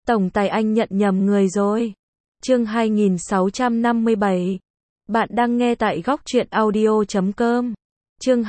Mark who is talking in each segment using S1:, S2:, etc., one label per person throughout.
S1: Tổng tài anh nhận nhầm người rồi. Chương 2657. Bạn đang nghe tại góc truyện audio.com. Chương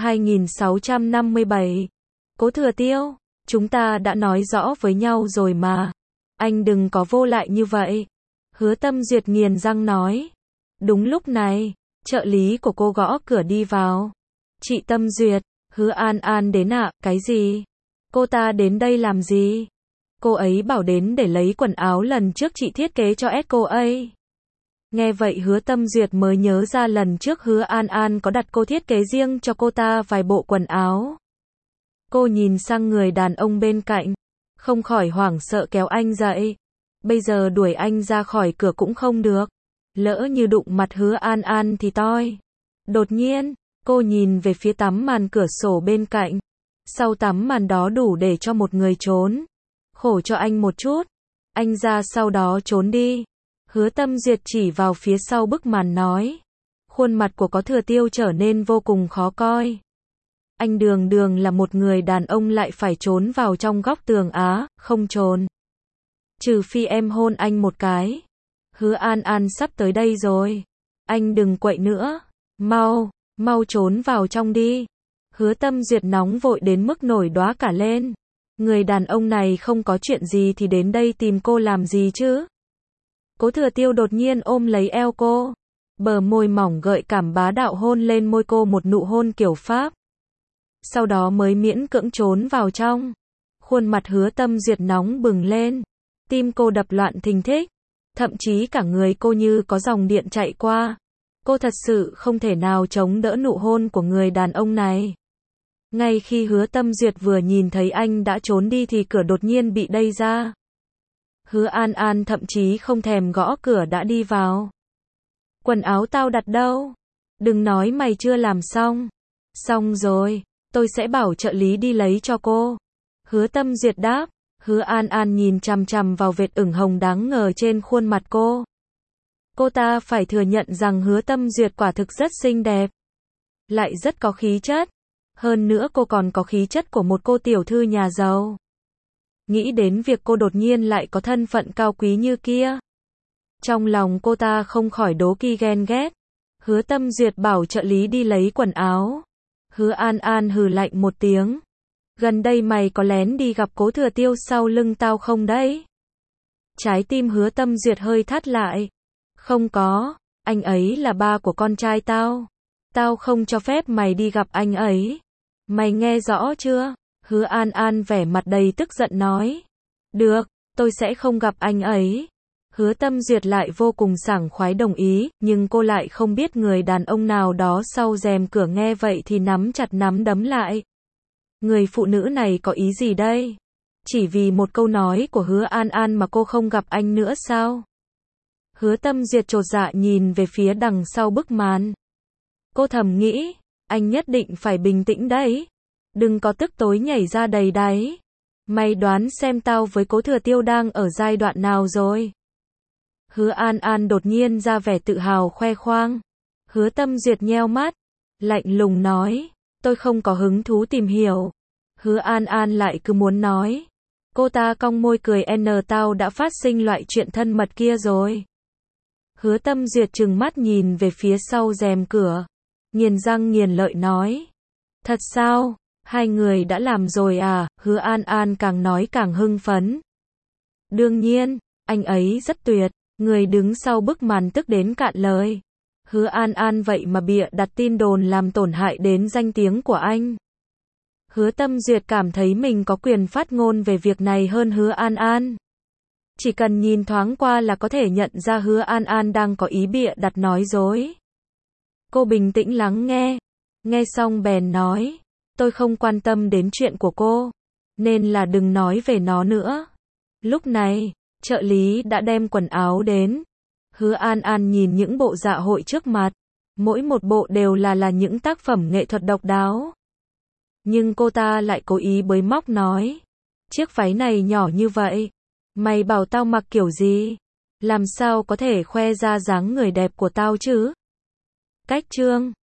S1: 2657. Cố Thừa Tiêu, chúng ta đã nói rõ với nhau rồi mà. Anh đừng có vô lại như vậy. Hứa Tâm Duyệt nghiền răng nói. Đúng lúc này, trợ lý của cô gõ cửa đi vào. Chị Tâm Duyệt, Hứa An An đến ạ, cái gì? Cô ta đến đây làm gì? Cô ấy bảo đến để lấy quần áo lần trước chị thiết kế cho cô ấy. Nghe vậy Hứa Tâm Duyệt mới nhớ ra lần trước Hứa An An có đặt cô thiết kế riêng cho cô ta vài bộ quần áo. Cô nhìn sang người đàn ông bên cạnh, không khỏi hoảng sợ kéo anh dậy. Bây giờ đuổi anh ra khỏi cửa cũng không được. Lỡ như đụng mặt Hứa An An thì toi. Đột nhiên, cô nhìn về phía tấm màn cửa sổ bên cạnh. Sau tấm màn đó đủ để cho một người trốn. Khổ cho anh một chút. Anh ra sau đó trốn đi. Hứa Tâm Duyệt chỉ vào phía sau bức màn nói. Khuôn mặt của Có Thừa Tiêu trở nên vô cùng khó coi. Anh đường đường là một người đàn ông lại phải trốn vào trong góc tường á, không trốn. Trừ phi em hôn anh một cái. Hứa An An sắp tới đây rồi. Anh đừng quậy nữa. Mau trốn vào trong đi. Hứa Tâm Duyệt nóng vội đến mức nổi đoá cả lên. Người đàn ông này không có chuyện gì thì đến đây tìm cô làm gì chứ? Cố Thừa Tiêu đột nhiên ôm lấy eo cô. Bờ môi mỏng gợi cảm bá đạo hôn lên môi cô một nụ hôn kiểu Pháp. Sau đó mới miễn cưỡng trốn vào trong. Khuôn mặt Hứa Tâm Duyệt nóng bừng lên. Tim cô đập loạn thình thịch. Thậm chí cả người cô như có dòng điện chạy qua. Cô thật sự không thể nào chống đỡ nụ hôn của người đàn ông này. Ngay khi Hứa Tâm Duyệt vừa nhìn thấy anh đã trốn đi thì cửa đột nhiên bị đẩy ra. Hứa An An thậm chí không thèm gõ cửa đã đi vào. Quần áo tao đặt đâu? Đừng nói mày chưa làm xong. Xong rồi, tôi sẽ bảo trợ lý đi lấy cho cô. Hứa Tâm Duyệt đáp. Hứa An An nhìn chằm chằm vào vệt ửng hồng đáng ngờ trên khuôn mặt cô. Cô ta phải thừa nhận rằng Hứa Tâm Duyệt quả thực rất xinh đẹp. Lại rất có khí chất. Hơn nữa cô còn có khí chất của một cô tiểu thư nhà giàu. Nghĩ đến việc cô đột nhiên lại có thân phận cao quý như kia. Trong lòng cô ta không khỏi đố kỵ ghen ghét. Hứa Tâm Duyệt bảo trợ lý đi lấy quần áo. Hứa An An hừ lạnh một tiếng. Gần đây mày có lén đi gặp Cố Thừa Tiêu sau lưng tao không đấy? Trái tim Hứa Tâm Duyệt hơi thắt lại. Không có, anh ấy là ba của con trai tao. Tao không cho phép mày đi gặp anh ấy. Mày nghe rõ chưa? Hứa An An vẻ mặt đầy tức giận nói. Được, tôi sẽ không gặp anh ấy. Hứa Tâm Duyệt lại vô cùng sảng khoái đồng ý, nhưng cô lại không biết người đàn ông nào đó sau rèm cửa nghe vậy thì nắm chặt nắm đấm lại. Người phụ nữ này có ý gì đây? Chỉ vì một câu nói của Hứa An An mà cô không gặp anh nữa sao? Hứa Tâm Duyệt chột dạ nhìn về phía đằng sau bức màn. Cô thầm nghĩ, anh nhất định phải bình tĩnh đấy. Đừng có tức tối nhảy ra đầy đáy. Mày đoán xem tao với Cố Thừa Tiêu đang ở giai đoạn nào rồi? Hứa An An đột nhiên ra vẻ tự hào khoe khoang. Hứa Tâm Duyệt nheo mắt, lạnh lùng nói, tôi không có hứng thú tìm hiểu. Hứa An An lại cứ muốn nói. Cô ta cong môi cười tao đã phát sinh loại chuyện thân mật kia rồi. Hứa Tâm Duyệt trừng mắt nhìn về phía sau rèm cửa. Nghiền răng nghiền lợi nói. Thật sao? Hai người đã làm rồi à? Hứa An An càng nói càng hưng phấn. Đương nhiên, anh ấy rất tuyệt. Người đứng sau bức màn tức đến cạn lời. Hứa An An vậy mà bịa đặt tin đồn làm tổn hại đến danh tiếng của anh. Hứa Tâm Duyệt cảm thấy mình có quyền phát ngôn về việc này hơn Hứa An An. Chỉ cần nhìn thoáng qua là có thể nhận ra Hứa An An đang có ý bịa đặt nói dối. Cô bình tĩnh lắng nghe. Nghe xong bèn nói. Tôi không quan tâm đến chuyện của cô. Nên là đừng nói về nó nữa. Lúc này, trợ lý đã đem quần áo đến. Hứa An An nhìn những bộ dạ hội trước mặt. Mỗi một bộ đều là những tác phẩm nghệ thuật độc đáo. Nhưng cô ta lại cố ý bới móc nói. Chiếc váy này nhỏ như vậy. Mày bảo tao mặc kiểu gì? Làm sao có thể khoe ra dáng người đẹp của tao chứ? Cách chương